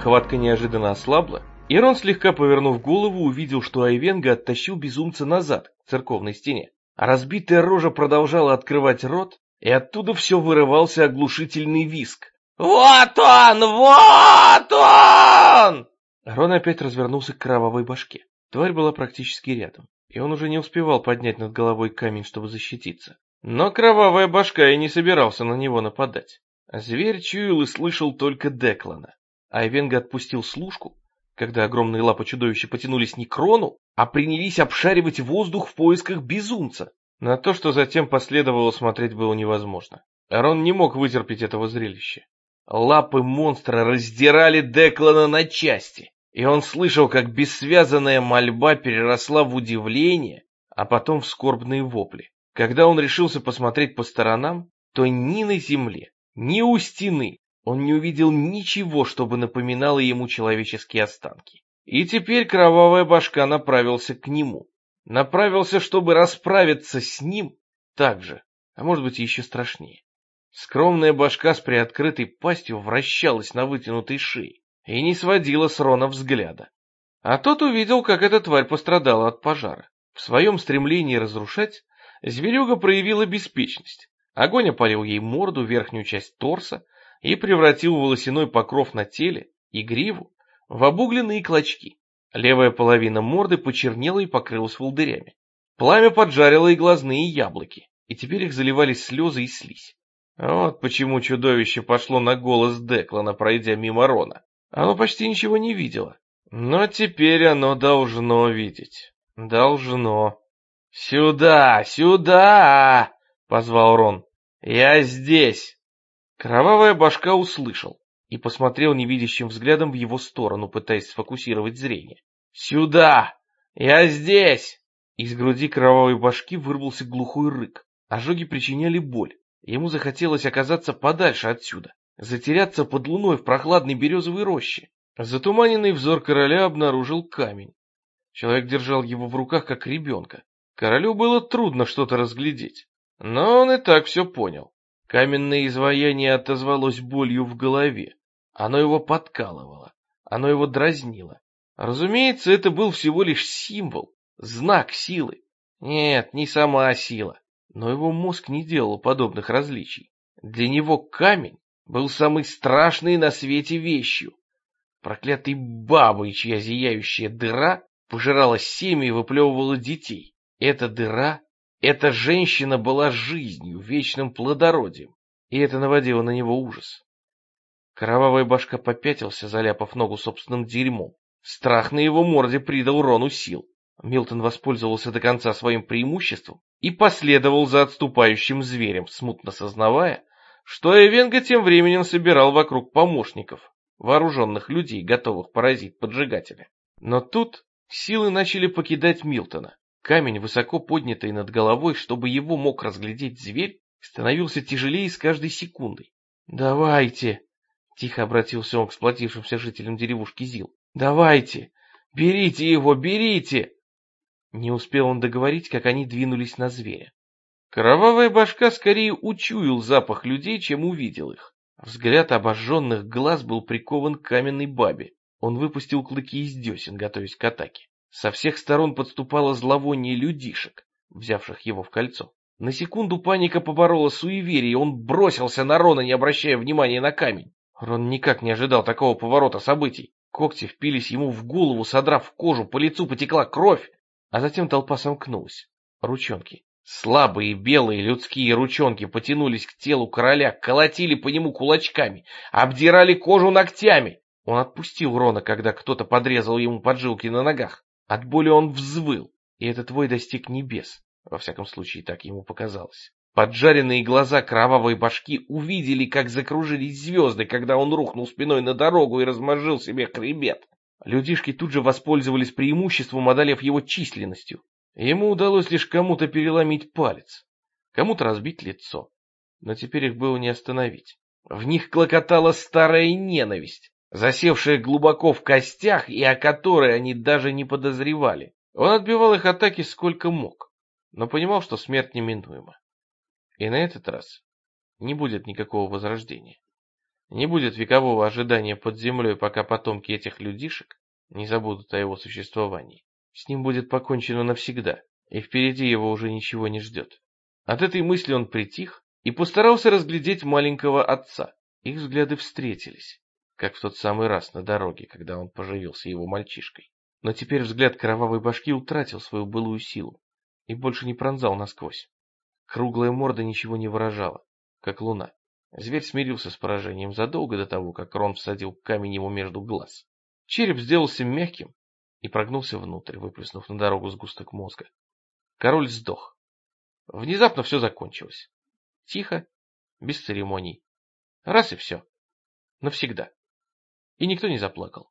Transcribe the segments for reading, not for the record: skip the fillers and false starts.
Хватка неожиданно ослабла, и Рон, слегка повернув голову, увидел, что Айвенго оттащил безумца назад, к церковной стене. А разбитая рожа продолжала открывать рот, и оттуда все вырывался оглушительный визг. «Вот он! Вот он!» Рон опять развернулся к кровавой башке. Тварь была практически рядом, и он уже не успевал поднять над головой камень, чтобы защититься. Но кровавая башка и не собирался на него нападать. Зверь чуял и слышал только Деклана. Айвенго отпустил служку, когда огромные лапы чудовища потянулись не к Рону, а принялись обшаривать воздух в поисках безумца. На то, что затем последовало, смотреть было невозможно. Рон не мог вытерпеть этого зрелища. Лапы монстра раздирали Деклана на части, и он слышал, как бессвязанная мольба переросла в удивление, а потом в скорбные вопли. Когда он решился посмотреть по сторонам, то ни на земле, ни у стены он не увидел ничего, чтобы напоминало ему человеческие останки. И теперь кровавая башка направился к нему. Направился, чтобы расправиться с ним так же, а может быть еще страшнее. Скромная башка с приоткрытой пастью вращалась на вытянутой шее и не сводила с Рона взгляда. А тот увидел, как эта тварь пострадала от пожара. В своем стремлении разрушать зверюга проявила беспечность. Огонь опалил ей морду, верхнюю часть торса и превратил волосяной покров на теле и гриву в обугленные клочки. Левая половина морды почернела и покрылась волдырями. Пламя поджарило и глазные яблоки, и теперь их заливали слезы и слизь. Вот почему чудовище пошло на голос Деклана, пройдя мимо Рона. Оно почти ничего не видело, но теперь оно должно видеть. Должно. «Сюда! Сюда!» — позвал Рон. «Я здесь!» Кровавая башка услышал и посмотрел невидящим взглядом в его сторону, пытаясь сфокусировать зрение. «Сюда! Я здесь!» Из груди кровавой башки вырвался глухой рык. Ожоги причиняли боль. Ему захотелось оказаться подальше отсюда, затеряться под луной в прохладной березовой роще. Затуманенный взор короля обнаружил камень. Человек держал его в руках, как ребенка. Королю было трудно что-то разглядеть, но он и так все понял. Каменное изваяние отозвалось болью в голове. Оно его подкалывало, оно его дразнило. Разумеется, это был всего лишь символ, знак силы. Нет, не сама сила. Но его мозг не делал подобных различий. Для него камень был самой страшной на свете вещью. Проклятой бабой, чья зияющая дыра пожирала семя и выплевывала детей. Эта дыра, эта женщина была жизнью, вечным плодородием, и это наводило на него ужас. Кровавая башка попятился, заляпав ногу собственным дерьмом. Страх на его морде придал Рону сил. Милтон воспользовался до конца своим преимуществом и последовал за отступающим зверем, смутно сознавая, что Айвенго тем временем собирал вокруг помощников, вооруженных людей, готовых поразить поджигателя. Но тут силы начали покидать Милтона. Камень, высоко поднятый над головой, чтобы его мог разглядеть зверь, становился тяжелее с каждой секундой. «Давайте!» — тихо обратился он к сплотившимся жителям деревушки Зил. «Давайте! Берите его, берите!» Не успел он договорить, как они двинулись на зверя. Кровавая башка скорее учуял запах людей, чем увидел их. Взгляд обожженных глаз был прикован к каменной бабе. Он выпустил клыки из десен, готовясь к атаке. Со всех сторон подступало зловоние людишек, взявших его в кольцо. На секунду паника поборола суеверие, и он бросился на Рона, не обращая внимания на камень. Рон никак не ожидал такого поворота событий. Когти впились ему в голову, содрав кожу, по лицу потекла кровь. А затем толпа сомкнулась. Ручонки. Слабые белые людские ручонки потянулись к телу короля, колотили по нему кулачками, обдирали кожу ногтями. Он отпустил Рона, когда кто-то подрезал ему поджилки на ногах. От боли он взвыл, и этот вой достиг небес. Во всяком случае, так ему показалось. Поджаренные глаза кровавой башки увидели, как закружились звезды, когда он рухнул спиной на дорогу и размозжил себе хребет. Людишки тут же воспользовались преимуществом, одолев его численностью. Ему удалось лишь кому-то переломить палец, кому-то разбить лицо. Но теперь их было не остановить. В них клокотала старая ненависть, засевшая глубоко в костях и о которой они даже не подозревали. Он отбивал их атаки сколько мог, но понимал, что смерть неминуема. И на этот раз не будет никакого возрождения. Не будет векового ожидания под землей, пока потомки этих людишек не забудут о его существовании. С ним будет покончено навсегда, и впереди его уже ничего не ждет. От этой мысли он притих и постарался разглядеть маленького отца. Их взгляды встретились, как в тот самый раз на дороге, когда он поживился его мальчишкой. Но теперь взгляд кровавой башки утратил свою былую силу и больше не пронзал насквозь. Круглая морда ничего не выражала, как луна. Зверь смирился с поражением задолго до того, как Рон всадил камень ему между глаз. Череп сделался мягким и прогнулся внутрь, выплеснув на дорогу сгусток мозга. Король сдох. Внезапно все закончилось. Тихо, без церемоний. Раз и все. Навсегда. И никто не заплакал.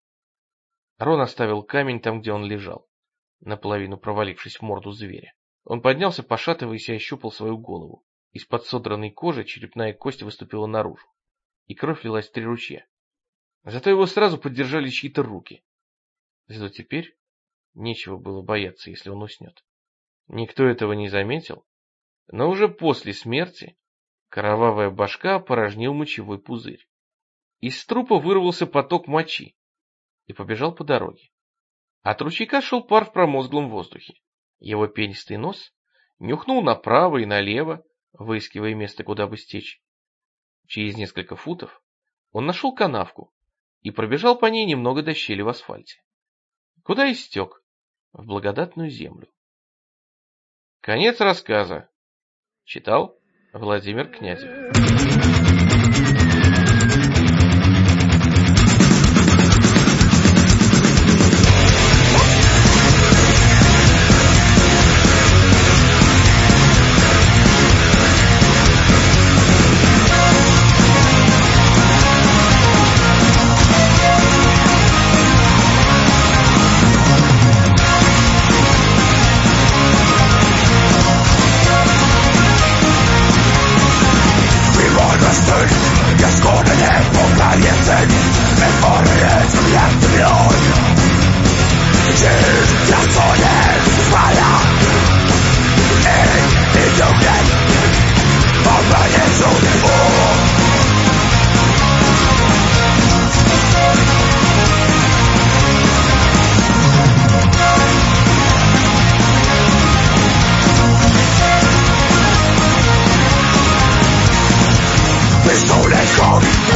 Рон оставил камень там, где он лежал, наполовину провалившись в морду зверя. Он поднялся, пошатываясь, и ощупал свою голову. Из-под содранной кожи черепная кость выступила наружу, и кровь лилась 3 ручья. Зато его сразу поддержали чьи-то руки. Зато теперь нечего было бояться, если он уснет. Никто этого не заметил, но уже после смерти кровавая башка опорожнил мочевой пузырь. Из трупа вырвался поток мочи и побежал по дороге. От ручейка шел пар в промозглом воздухе. Его пенистый нос нюхнул направо и налево, выискивая место, куда бы стечь. Через несколько футов он нашел канавку и пробежал по ней немного до щели в асфальте, куда и стек в благодатную землю. Конец рассказа. Читал Владимир Князев. Pistolet kom